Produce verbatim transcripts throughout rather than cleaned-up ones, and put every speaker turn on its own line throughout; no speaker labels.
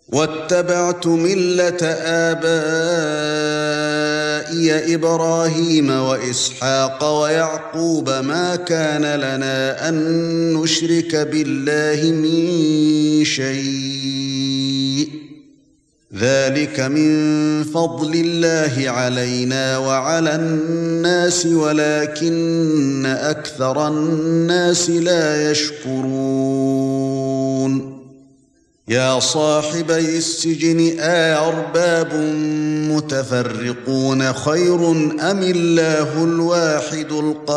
واتبعت ملة آبائي إبراهيم وإسحاق ويعقوب ما كان لنا أن نشرك بالله من شيء ذلك من فضل الله علينا وعلى الناس ولكن أكثر الناس لا يشكرون يا صاحبي السجن أأرباب متفرقون خير أم الله الواحد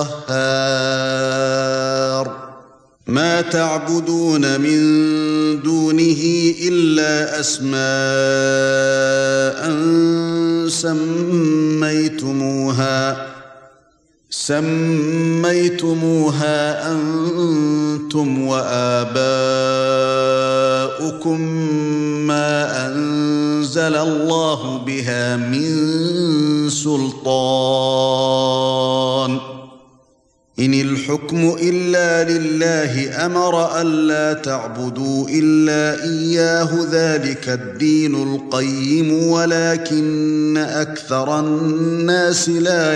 القهار ما تعبدون من دونه إلا أسماء سميتموها سميتموها أنتم وآباؤكم ما أنزل الله بها من سلطان إن الحكم إلا لله أمر ألا تعبدوا إلا إياه ذلك الدين القيم ولكن أكثر الناس لا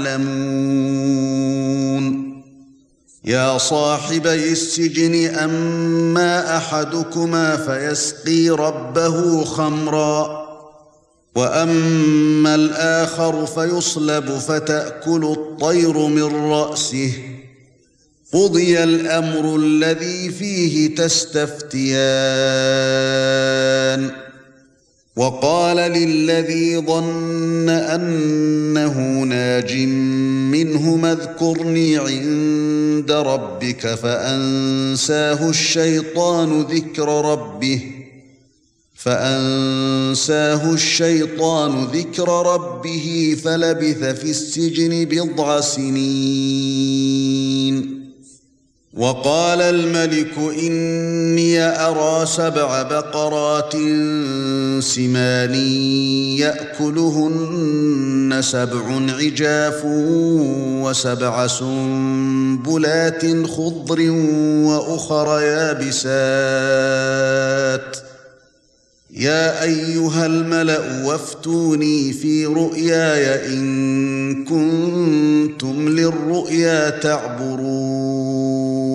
يعلمون يا صاحبي السجن أما أحدكما فيسقي ربه خمرا وأما الآخر فيصلب فتأكل الطير من رأسه قضي الأمر الذي فيه تستفتيان وقال للذي ظن أنه ناج منهما اذكرني عند ربك فأنساه الشيطان ذكر ربه فأنساه الشيطان ذكر ربه فلبث في السجن بضع سنين وقال الملك إني أرى سبع بقرات سمان يأكلهن سبع عجاف وسبع سنبلات خضر وأخر يابسات يا أيها الملأ وافتوني في رؤياي إن كنتم للرؤيا تعبرون